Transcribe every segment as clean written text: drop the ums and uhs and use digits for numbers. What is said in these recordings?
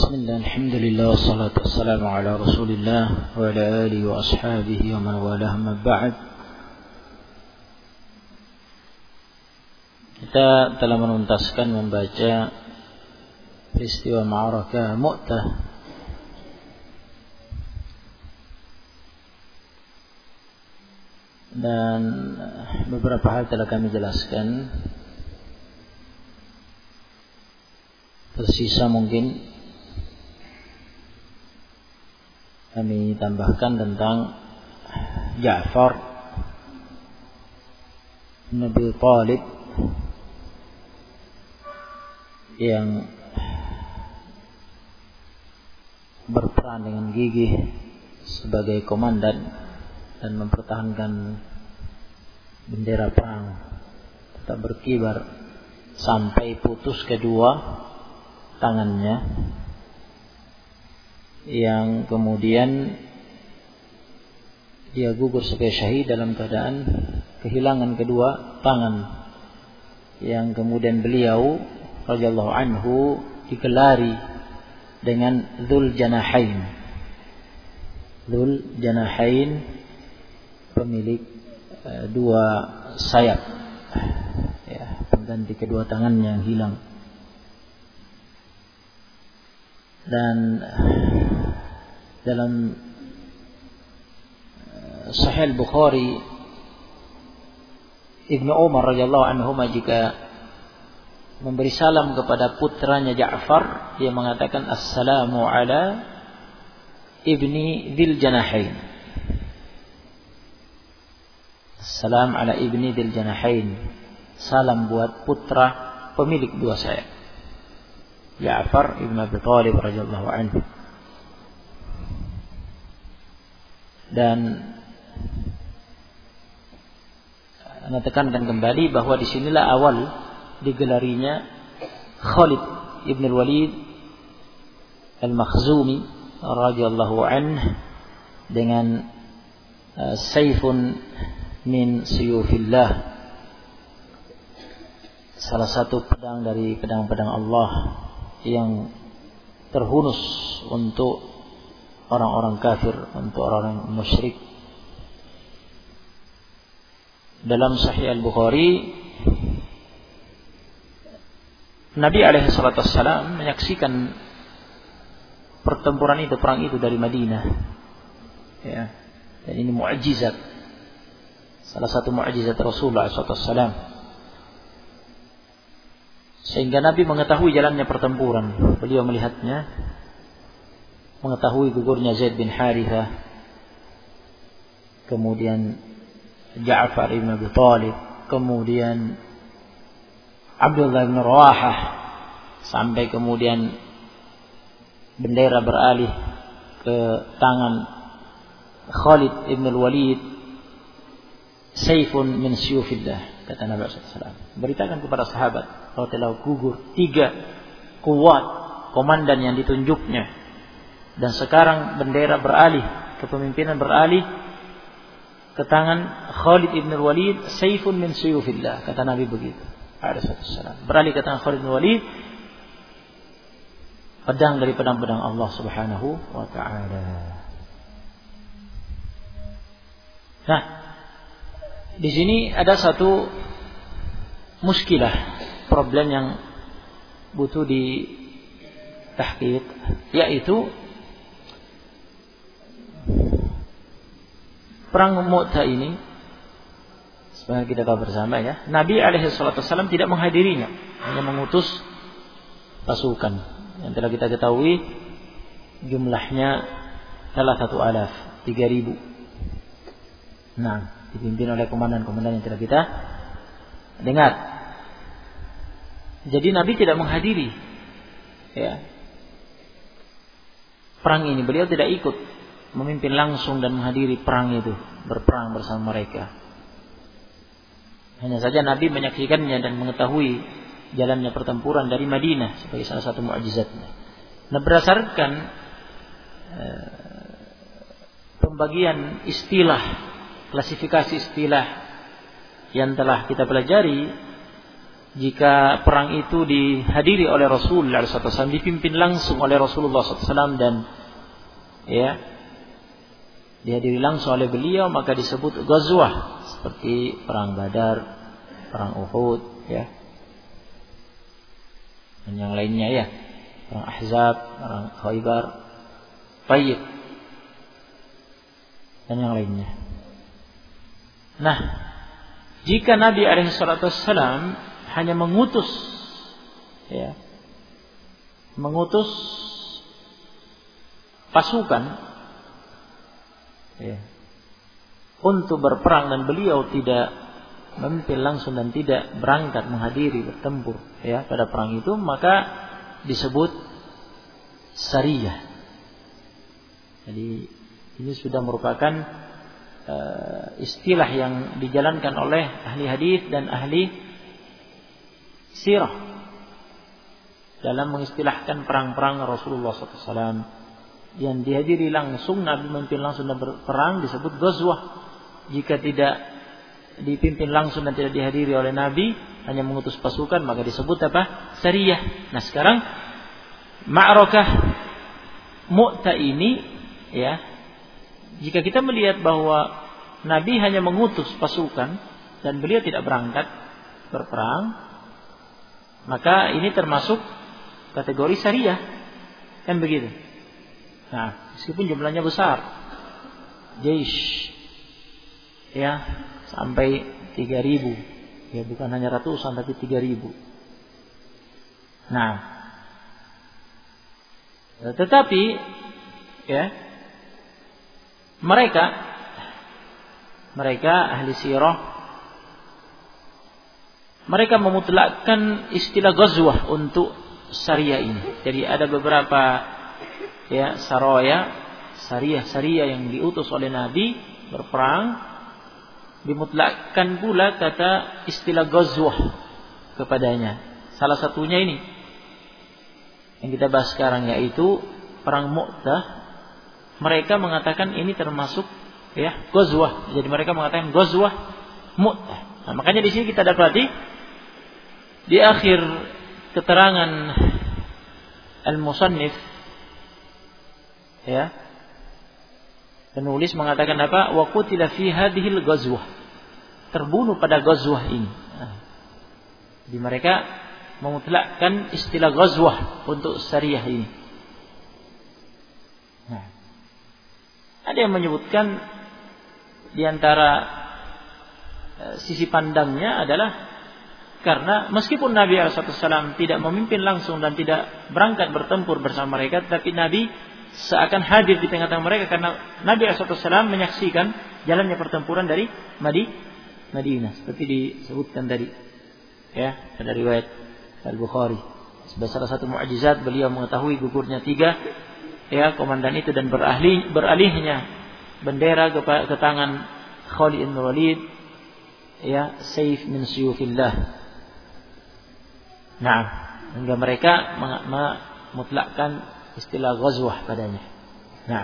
Bismillah, alhamdulillah, wassalatu wassalamu ala rasulillah wa ala alihi wa ashabihi wa man walah, amma ba'd. Kita telah menuntaskan membaca peristiwa Ma'arakah Mu'tah dan beberapa hal telah kami jelaskan. Tersisa mungkin kami tambahkan tentang Ja'far bin Abi Thalib yang berperan dengan gigih sebagai komandan dan mempertahankan bendera perang tetap berkibar sampai putus kedua tangannya, yang kemudian dia gugur sebagai syahid dalam keadaan kehilangan kedua tangan, yang kemudian beliau radhiyallahu anhu digelari dengan Dzul Janahain. Dzul Janahain, pemilik dua sayap, ya, pengganti kedua tangan yang hilang. Dan dalam Sahih Bukhari, Ibnu Umar radhiyallahu anhu jika memberi salam kepada putranya Ja'far, dia mengatakan assalamu ala ibni Dzil Janahain. Assalam ala ibni Dzil Janahain. Salam buat putra pemilik dua sayap, Ja'far ibn Abi Thalib radhiyallahu anhu. Dan Anda tekankan kembali bahwa disinilah awal digelarinya Khalid ibn al-Walid al-Makhzumi radhiyallahu anhu dengan Saifun min suyufillah, salah satu pedang dari pedang-pedang Allah yang terhunus untuk orang-orang kafir, untuk orang-orang musyrik. Dalam Sahih Al-Bukhari, Nabi alaihi salatu wassalam menyaksikan pertempuran itu, perang itu dari Madinah, ya. Dan ini mukjizat, salah satu mukjizat Rasulullah sallallahu alaihi wasallam, sehingga Nabi mengetahui jalannya pertempuran. Beliau melihatnya, mengetahui gugurnya Zaid bin Harithah, kemudian Ja'far ibn Abi Thalib, kemudian Abdullah bin Rawahah, sampai kemudian bendera beralih ke tangan Khalid ibn al-Walid. Saifun min suyufillah, kata Nabi SAW. Beritakan kepada sahabat kalau telah gugur 3 kuat komandan yang ditunjuknya, dan sekarang bendera beralih, kepemimpinan beralih ke tangan Khalid ibn al-Walid. Saifun min suyufillah, kata Nabi begitu SAW. Beralih ke tangan Khalid ibn al-Walid, pedang dari pedang-pedang Allah Subhanahu wa ta'ala. Nah, di sini ada satu muskilah, problem yang butuh ditahqiq, yaitu perang Mu'tah ini, sebenarnya kita tahu bersama, ya, Nabi alaihi salatu wasallam tidak menghadirinya, hanya mengutus pasukan yang telah kita ketahui jumlahnya salah 3.000. Nah, dipimpin oleh komandan-komandan yang telah kita dengar. Jadi Nabi tidak menghadiri, ya, perang ini. Beliau tidak ikut memimpin langsung dan menghadiri perang itu, berperang bersama mereka. Hanya saja Nabi menyaksikannya dan mengetahui jalannya pertempuran dari Madinah sebagai salah satu mukjizatnya. Nah, berdasarkan pembagian istilah, klasifikasi istilah yang telah kita pelajari, jika perang itu dihadiri oleh Rasulullah SAW, dipimpin langsung oleh Rasulullah SAW dan ya dihadiri langsung oleh beliau, maka disebut ghazwah, seperti perang Badar, perang Uhud, ya, dan yang lainnya, ya, perang Ahzab, perang Khaybar, Tayyib, dan yang lainnya. Nah, jika Nabi SAW hanya mengutus, ya, mengutus pasukan, ya, untuk berperang, dan beliau tidak memimpin langsung dan tidak berangkat menghadiri bertempur, ya, pada perang itu, maka disebut sariyah. Jadi ini sudah merupakan istilah yang dijalankan oleh ahli hadis dan ahli sirah dalam mengistilahkan perang-perang Rasulullah SAW yang dihadiri langsung, Nabi memimpin langsung dan berperang, disebut ghazwah. Jika tidak dipimpin langsung dan tidak dihadiri oleh Nabi, hanya mengutus pasukan, maka disebut apa? Sariyah. Nah, sekarang Ma'rakah Mu'tah ini, ya, jika kita melihat bahwa Nabi hanya mengutus pasukan dan beliau tidak berangkat berperang, maka ini termasuk kategori sariyah, kan begitu. Nah, meskipun jumlahnya besar, jaish, ya, sampai 3.000, ya, bukan hanya ratusan tapi 3.000. Nah, tetapi, ya, mereka ahli sirah, mereka memutlakkan istilah ghazwah untuk sariyah ini. Jadi ada beberapa, ya, sariyah yang diutus oleh Nabi berperang, dimutlakkan pula kata istilah ghazwah kepadanya. Salah satunya ini yang kita bahas sekarang, yaitu perang Mu'tah. Mereka mengatakan ini termasuk, ya, ghazwah. Jadi mereka mengatakan ghazwah Mu'tah. Nah, makanya di sini kita dapati di akhir keterangan al-musannif, ya, penulis mengatakan apa? Wa qutila fi hadhil ghazwah. Terbunuh pada ghazwah ini. Nah, jadi mereka memutlakkan istilah ghazwah untuk sariyah ini. Nah, ada yang menyebutkan di antara sisi pandangnya adalah karena meskipun Nabi SAW tidak memimpin langsung dan tidak berangkat bertempur bersama mereka, tapi Nabi seakan hadir di tengah-tengah mereka karena Nabi SAW menyaksikan jalannya pertempuran dari Madinah, seperti disebutkan tadi, ya, ada riwayat Al-Bukhari. Sebagai salah satu mukjizat beliau mengetahui gugurnya 3, ya, komandan itu dan beralihnya bendera ke tangan Khalid bin Walid, ya, saif min suyufillah. Nah, hingga mereka memutlakkan istilah ghazwah padanya. Nah,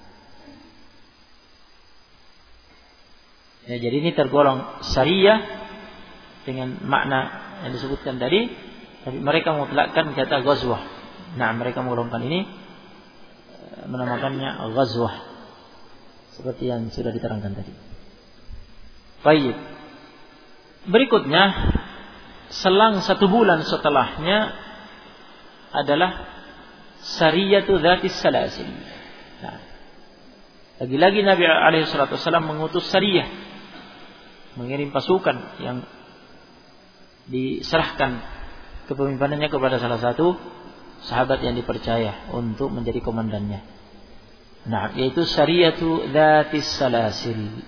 ya, jadi ini tergolong sariyah dengan makna yang disebutkan tadi, tapi mereka memutlakkan kata ghazwah. Nah, mereka menggolongkan ini, menamakannya ghazwah, seperti yang sudah diterangkan tadi. Baik. Berikutnya, selang 1 bulan setelahnya adalah sariyatu dzatis salasil. Nah, lagi-lagi Nabi SAW mengutus sariyah, mengirim pasukan yang diserahkan kepemimpinannya kepada salah satu sahabat yang dipercaya untuk menjadi komandannya. Nah, yaitu sariyatu dzatis salasil.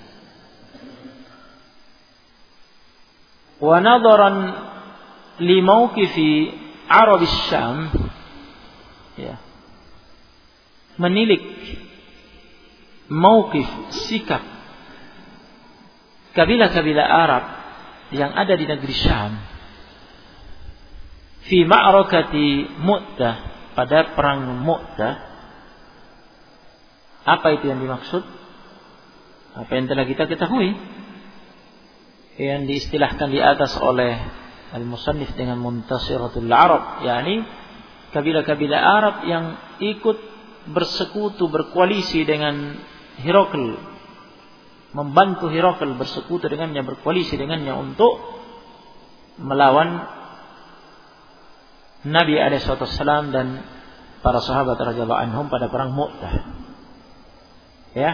Wa nadaran li mauqifi Arab Syam, ya, menilik mauqif, sikap kabilah-kabilah Arab yang ada di negeri Syam fi ma'rakati Mu'tah, pada perang Mu'tah. Apa itu yang dimaksud? Apa yang telah kita ketahui, yang diistilahkan di atas oleh al-musannif dengan Muntasiratul Arab, yakni kabilah-kabilah Arab yang ikut bersekutu, berkoalisi dengan Herakl, membantu Herakl, bersekutu dengannya, berkoalisi dengannya untuk melawan Nabi SAW dan para sahabat radhiyallahu anhum pada perang Mu'tah. Ya.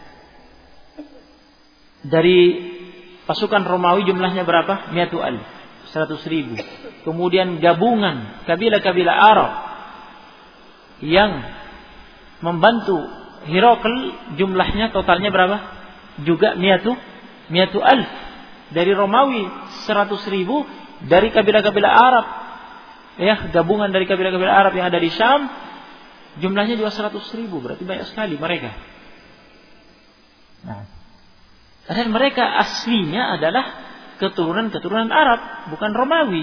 Dari pasukan Romawi jumlahnya berapa? 100.000. Kemudian gabungan kabilah-kabilah Arab yang membantu Herakl jumlahnya totalnya berapa? Juga 100.000. Dari Romawi 100.000, dari kabilah-kabilah Arab, ya, gabungan dari kabilah-kabilah Arab yang ada di Syam jumlahnya juga 100.000, berarti banyak sekali mereka. Nah, dan mereka aslinya adalah keturunan Arab, bukan Romawi.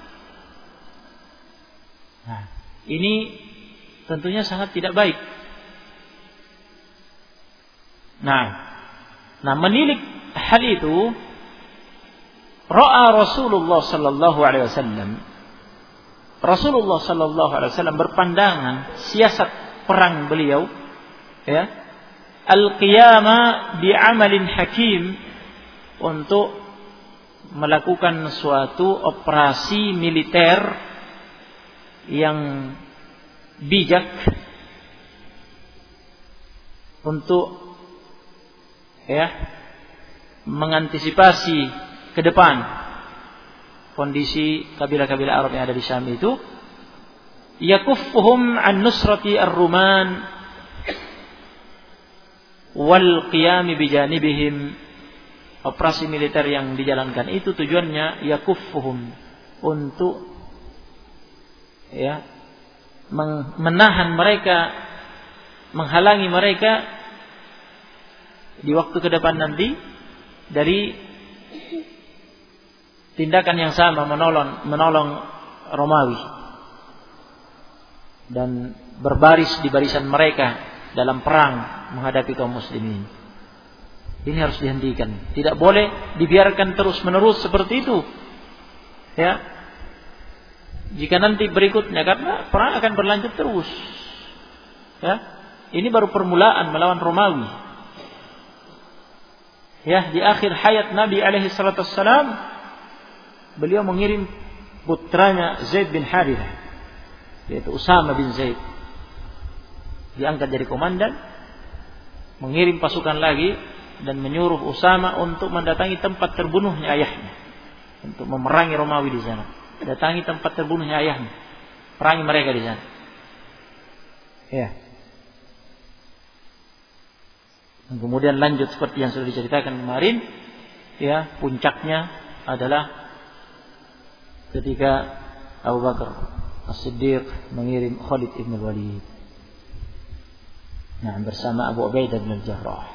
Nah, ini tentunya sangat tidak baik. Nah, menilik hal itu, ra'a Rasulullah sallallahu alaihi wasallam. Rasulullah sallallahu alaihi wasallam berpandangan siasat perang beliau, ya, al-qiyama bi amalin hakim, untuk melakukan suatu operasi militer yang bijak untuk, ya, mengantisipasi ke depan kondisi kabilah-kabilah Arab yang ada di Syam itu, yakuffuhum an nusrati ar-ruman wal qiyam bijanibihim. Operasi militer yang dijalankan itu tujuannya yakuffuhum, untuk, ya, menahan mereka, menghalangi mereka di waktu ke depan nanti dari tindakan yang sama, menolong Romawi dan berbaris di barisan mereka dalam perang menghadapi kaum muslimin. Ini harus dihentikan, tidak boleh dibiarkan terus-menerus seperti itu, ya. Jika nanti berikutnya, karena perang akan berlanjut terus, ya. Ini baru permulaan melawan Romawi. Ya, di akhir hayat Nabi alaihi salatu wassalam, beliau mengirim putranya Zaid bin Harithah, yaitu Usama bin Zaid, diangkat jadi komandan, mengirim pasukan lagi dan menyuruh Usama untuk mendatangi tempat terbunuhnya ayahnya, untuk memerangi Romawi di sana. Datangi tempat terbunuhnya ayahnya, perangi mereka di sana. Ya. Dan kemudian lanjut seperti yang sudah diceritakan kemarin, ya, puncaknya adalah ketika Abu Bakar As-Siddiq mengirim Khalid ibn Walid, nah, bersama Abu Ubaidah bin Al-Jarrah.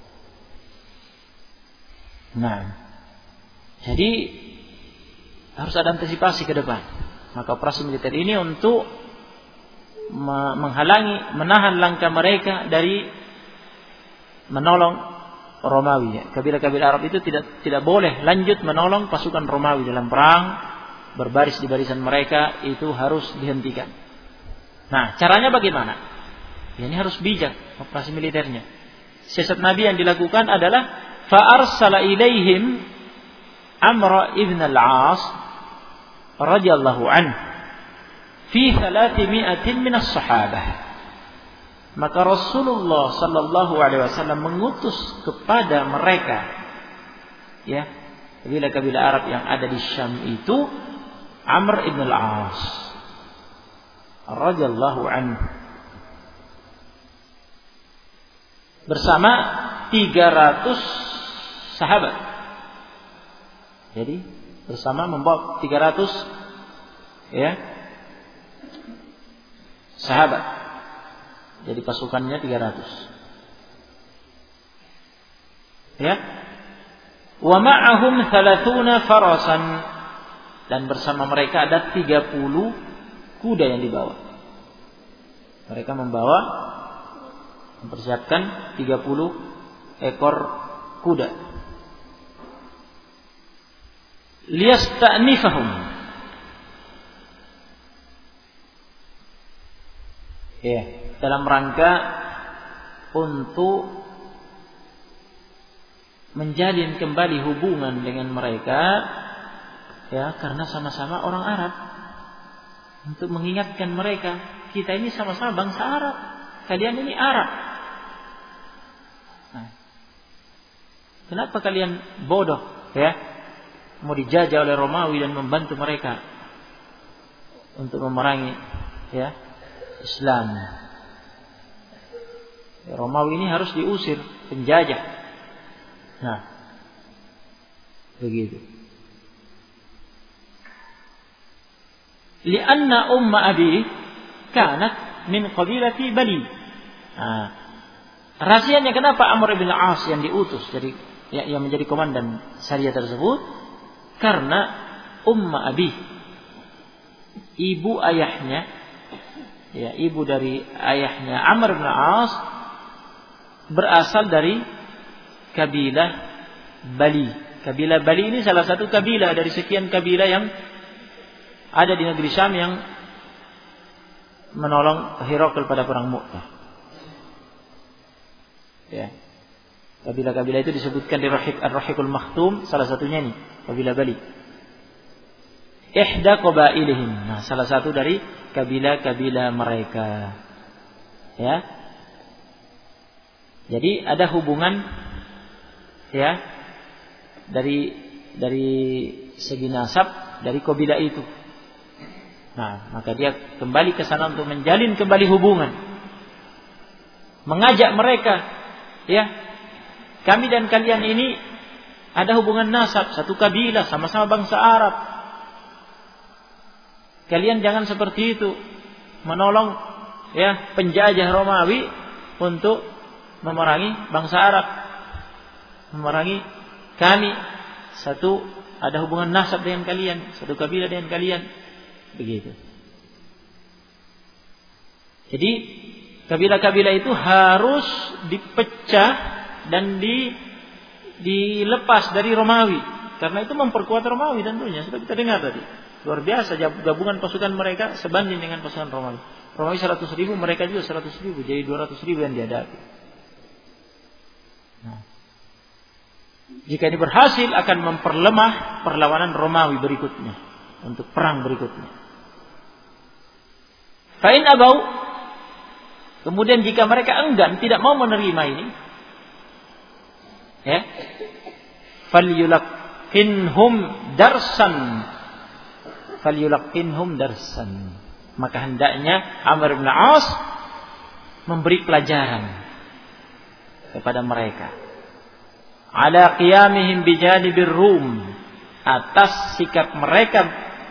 Nah, jadi harus ada antisipasi ke depan. Maka operasi militer ini untuk menghalangi, menahan langkah mereka dari menolong Romawi. Kabilah-kabilah Arab itu tidak boleh lanjut menolong pasukan Romawi dalam perang, berbaris di barisan mereka, itu harus dihentikan. Nah, caranya bagaimana? Ya, ini harus bijak operasi militernya. Siasat Nabi yang dilakukan adalah fa'arsala ilaihim Amr ibn al-As radhiyallahu anhu fi 300 min as-sahabah. Maka Rasulullah sallallahu alaihi wasallam mengutus kepada mereka, ya, kabilah-kabilah Arab yang ada di Syam itu, Amr ibn al-As radhiyallahu anhu bersama 300 sahabat. Jadi bersama membawa 300, ya, sahabat. Jadi pasukannya 300. Ya. Wa ma'ahum 30 farasan, dan bersama mereka ada 30 kuda yang dibawa. Mereka mempersiapkan 30 ekor kuda. Liyasta'nifahum, Ya, dalam rangka untuk menjalin kembali hubungan dengan mereka, ya, karena sama-sama orang Arab. Untuk mengingatkan mereka, kita ini sama-sama bangsa Arab, kalian ini Arab. Nah, kenapa kalian bodoh, ya, mau dijajah oleh Romawi dan membantu mereka untuk memerangi, ya, Islam? Ya, Romawi ini harus diusir, penjajah. Nah, begitu. Lianna umma abi kanat min qabilati Bali. Nah, rahasianya kenapa Amr bin As yang diutus jadi yang menjadi komandan Sariyah tersebut? Karena umma abi, ibu ayahnya, ya, ibu dari ayahnya Amr bin As berasal dari kabilah Bali. Kabilah Bali ini salah satu kabilah dari sekian kabilah yang ada di negeri Syam yang menolong Herakl pada perang Mu'tah. Ya. Kabilah-kabilah itu disebutkan di Ar-Rahiqul Makhtum, salah satunya ini, kabilah Bali. Ihda qabailihim. Nah, salah satu dari kabilah-kabilah mereka. Ya. Jadi ada hubungan, ya, dari segi nasab dari kabilah itu. Nah, maka dia kembali ke sana untuk menjalin kembali hubungan, mengajak mereka, ya, kami dan kalian ini ada hubungan nasab, satu kabilah, sama-sama bangsa Arab. Kalian jangan seperti itu, menolong, ya, penjajah Romawi untuk memerangi bangsa Arab, memerangi kami. Satu, ada hubungan nasab dengan kalian, satu kabilah dengan kalian, begitu. Jadi kabilah-kabilah itu harus dipecah dan dilepas dari Romawi, karena itu memperkuat Romawi tentunya. Sudah kita dengar tadi, luar biasa gabungan pasukan mereka sebanding dengan pasukan Romawi. Romawi 100.000, mereka juga 100.000, jadi 200.000 yang dihadapi. Nah, jika ini berhasil akan memperlemah perlawanan Romawi berikutnya untuk perang berikutnya. Fa'in abau, kemudian jika mereka enggan, tidak mau menerima ini, ya, falyulaqinhum darsan, maka hendaknya Amr bin As memberi pelajaran kepada mereka. Ala qiyamihim bijanibir Rum, atas sikap mereka,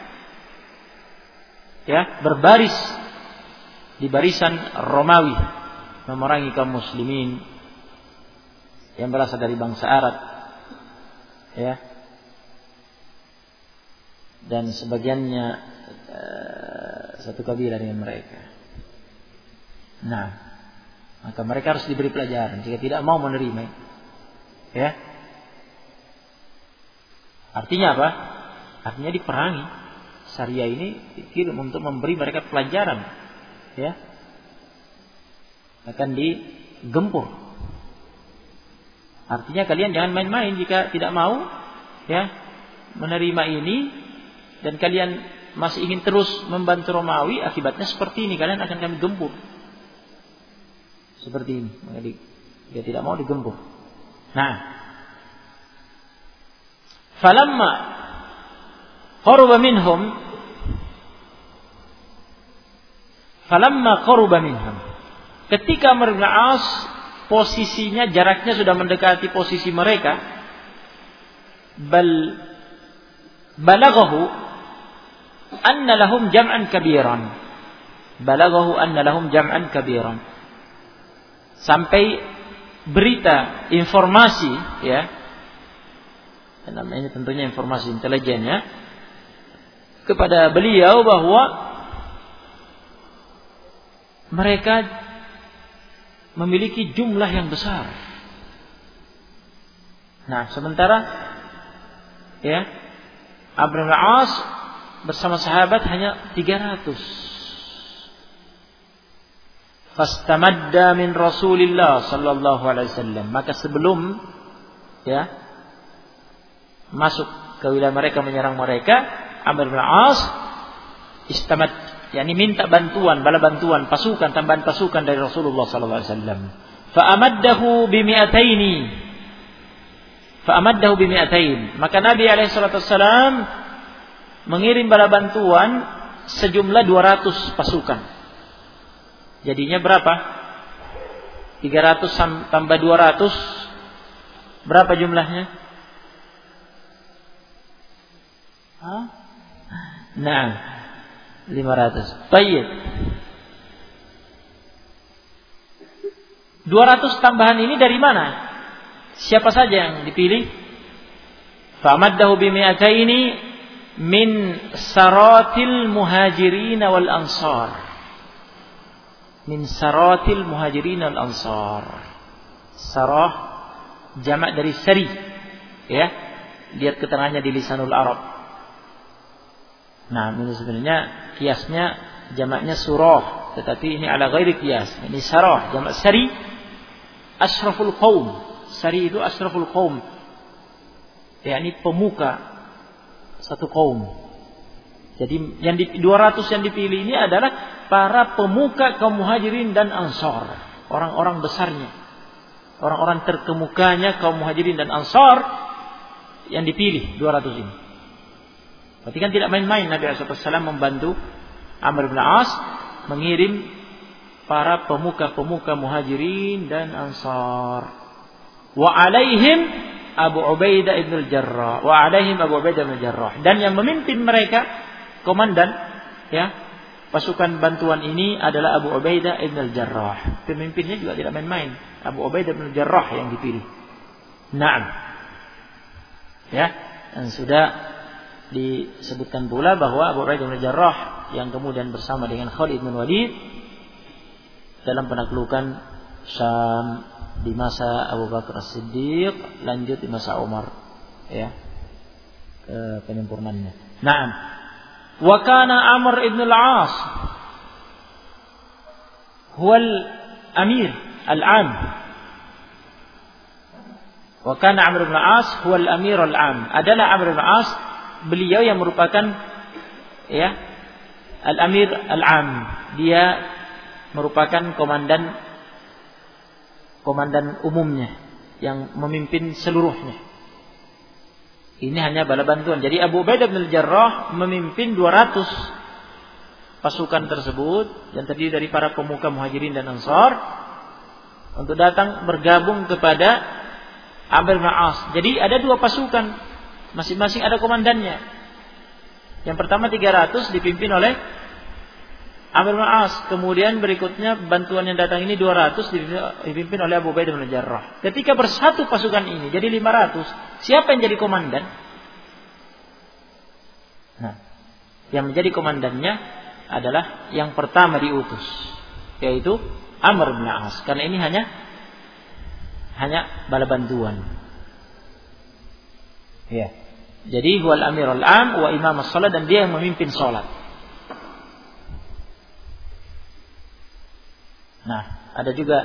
ya, berbaris di barisan Romawi memerangi kaum muslimin yang berasal dari bangsa Arab, ya, dan sebagiannya satu kabilah dengan mereka. Nah, maka mereka harus diberi pelajaran jika tidak mau menerima, ya. Artinya apa? Artinya diperangi. Syariah ini dikirim untuk memberi mereka pelajaran, ya, akan digempur. Artinya kalian jangan main-main jika tidak mau, ya, menerima ini, dan kalian masih ingin terus membantu Romawi, akibatnya seperti ini, kalian akan kami gempur. Seperti ini. Maka dia tidak mau digempur. Nah, falamma qaruba minhum, ketika Amr bin As posisinya, jaraknya sudah mendekati posisi mereka, balaghahu anna lahum jam'an kabiran, sampai berita, informasi, ya, namanya tentunya informasi intelijen, ya, kepada beliau bahwa mereka memiliki jumlah yang besar. Nah, sementara, ya, Amr bin As bersama sahabat hanya 300. Fastamadda min Rasulillah sallallahu alaihi wasallam. Maka sebelum masuk ke wilayah mereka, menyerang mereka, Amr bin As istamad, yakni minta bantuan, bala bantuan, pasukan, tambahan pasukan dari Rasulullah sallallahu alaihi wasallam. Fa'amaddahu bimi'atain. Maka Nabi alaihi salatu wasallam mengirim bala bantuan sejumlah 200 pasukan. Jadinya berapa? 300 tambah 200 berapa jumlahnya? Nah, 500. Baik. 200 tambahan ini dari mana? Siapa saja yang dipilih? Fa'amaddahu bimi'ataini min saratil muhajirin wal ansar. Min saratil muhajirin wal ansar. Sarah jamak dari sari. Ya. Lihat keterangannya di Lisanul Arab. Nah, ini sebenarnya kiasnya jamaknya surah, tetapi ini ala ghairi kias. Ini sarah, jamak sari, asyraful qaum. Sari itu asyraful qaum. yakni pemuka satu kaum. Jadi yang 200 yang dipilih ini adalah para pemuka kaum Muhajirin dan Ansar, orang-orang besarnya, orang-orang terkemukanya kaum Muhajirin dan Ansar yang dipilih 200 ini. Berarti kan tidak main-main Nabi SAW membantu Amr bin As mengirim para pemuka-pemuka Muhajirin dan Ansar. Wa alaihim Abu Ubaidah ibn al-Jarrah. Wa alaihim Abu Ubaidah ibn al-Jarrah. Dan yang memimpin mereka, komandan pasukan bantuan ini adalah Abu Ubaidah ibn al-Jarrah. Pemimpinnya juga tidak main-main. Abu Ubaidah ibn al-Jarrah yang dipilih. Naam. Dan sudah disebutkan pula bahwa Abu Ubaidah bin Jarrah yang kemudian bersama dengan Khalid bin Walid dalam penaklukan Syam di masa Abu Bakar As-Siddiq, lanjut di masa Umar, ke penyempurnaannya. Naam. Wa kana Amr ibn al-As huwa al-amir al-am. Wa kana Amr ibn al-As huwa al-amir al-am. Adalah Amr ibn al-As beliau yang merupakan al-amir al-am. Dia merupakan komandan umumnya yang memimpin seluruhnya. Ini hanya bala bantuan. Jadi Abu Ubaidah bin al-Jarrah memimpin 200 pasukan tersebut yang terdiri dari para pemuka Muhajirin dan Ansar untuk datang bergabung kepada Amr bin As. Jadi ada 2 pasukan, masing-masing ada komandannya. Yang pertama 300 dipimpin oleh Amr bin As. Kemudian berikutnya bantuan yang datang ini 200 dipimpin oleh Abu Ubaidah bin Jarrah. Ketika bersatu pasukan ini jadi 500. Siapa yang jadi komandan? Nah, yang menjadi komandannya adalah yang pertama diutus, yaitu Amr bin As. Karena ini hanya bala bantuan. Jadi huwal amirul am wa imam as-salat, dan dia yang memimpin salat. Nah, ada juga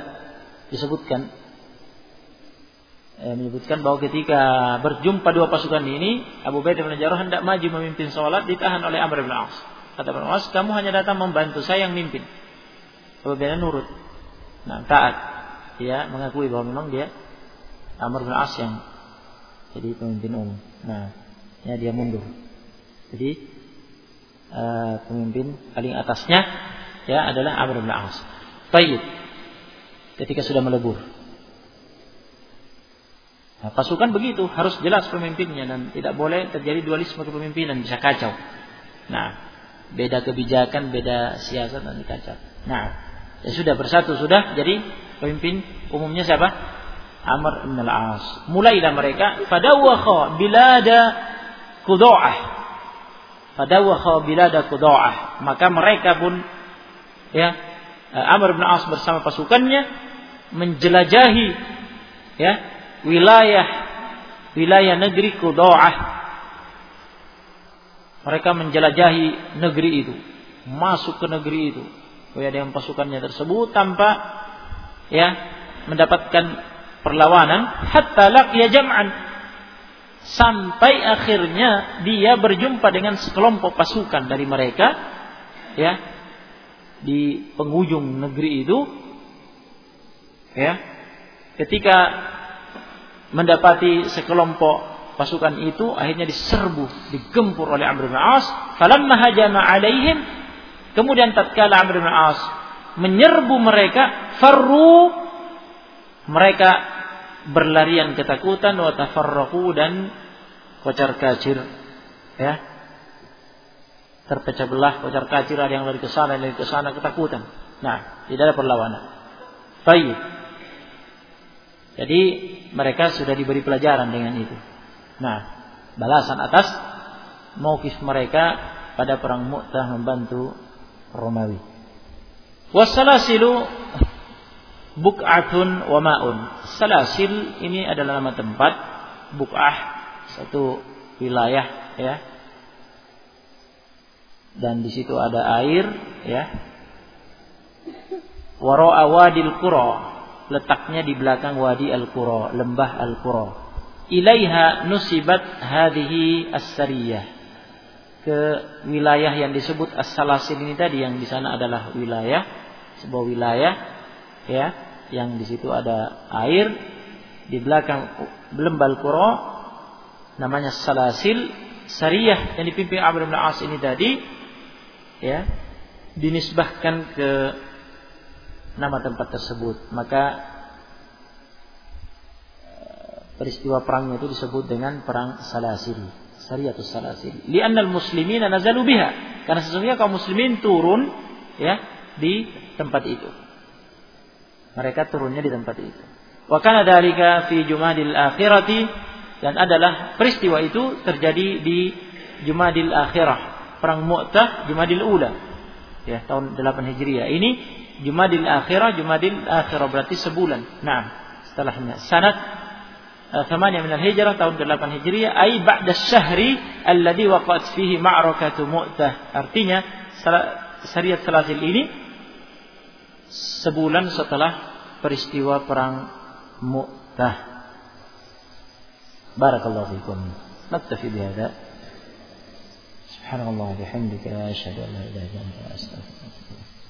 menyebutkan bahwa ketika berjumpa 2 pasukan ini, Abu Ubaidah bin Jarrah hendak maju memimpin salat, ditahan oleh Amr bin As. Kata Amr bin As, kamu hanya datang membantu, saya yang mimpin. Abu Ubaidah nurut. Nah, taat. Dia mengakui bahwa memang dia Amr bin As yang jadi pemimpin umum. Nah, dia mundur. Jadi pemimpin paling atasnya adalah Amr bin As. Baik. Ketika sudah melebur. Nah, pasukan begitu harus jelas pemimpinnya dan tidak boleh terjadi dualisme kepemimpinan, bisa kacau. Nah, beda kebijakan, beda siasat, nanti kacau. Nah, ya sudah bersatu sudah, jadi pemimpin umumnya siapa? Amr bin al-As. Mulailah mereka fadawakha bilada Qudha'ah. Maka mereka pun Amr bin As bersama pasukannya menjelajahi wilayah negeri Qudha'ah. Mereka menjelajahi negeri itu, masuk ke negeri itu, dengan pasukannya tersebut tanpa mendapatkan perlawanan, hatta laqiya jam'an, sampai akhirnya dia berjumpa dengan sekelompok pasukan dari mereka di penghujung negeri itu. Ketika mendapati sekelompok pasukan itu, akhirnya diserbu, digempur oleh Amr bin As. Falamma hajama alaihim, kemudian tatkala Amr bin As menyerbu mereka, farru, mereka berlarian ketakutan, wa tafarraqu, dan kocar-kacir, terpecah belah, kocar-kacir, ada yang lari ke sana, lari ke sana, ketakutan. Nah, tidak ada perlawanan. Baik. Jadi mereka sudah diberi pelajaran dengan itu. Nah, balasan atas mauqif mereka pada perang Mu'tah membantu Romawi. Wassalasilu buk'atun wa ma'un. Salasil ini adalah nama tempat, buk'ah satu wilayah, dan di situ ada air, Wara'a wadil qura, letaknya di belakang wadi al-qura, lembah al-qura. Ilaiha nusibat hadhihi as-sariyah, ke wilayah yang disebut as-salasil ini tadi, yang di sana adalah wilayah, sebuah wilayah yang di situ ada air, di belakang lembah al-qura, namanya salasil. Sariyah yang dipimpin Amr bin As ini tadi dinisbahkan ke nama tempat tersebut, maka peristiwa perangnya itu disebut dengan perang Salasil, Sariyatus Salasil. Li'anna al-muslimina nazalu biha, karena sesungguhnya kaum muslimin turun di tempat itu. Mereka turunnya di tempat itu. Wa kana dzalika fi Jumadil Akhirati, dan adalah peristiwa itu terjadi di Jumadil Akhirah, perang Mu'tah Jumadil Ula, tahun 8 Hijriah. Ini Jumadil Akhirah berarti sebulan. Nah, setelahnya sanad 8 min al-Hijrah, tahun 8 Hijriah, ay ba'da syahri alladhi waqa'at fihi ma'rakatu Mu'tah. Artinya Sariyat Salasil ini sebulan setelah peristiwa perang Mu'tah. Barakallahu fikum. Naktafi bihadza. Subhanallah wa bihamdika, asyhadu an la ilaha illa anta, astaghfiruka.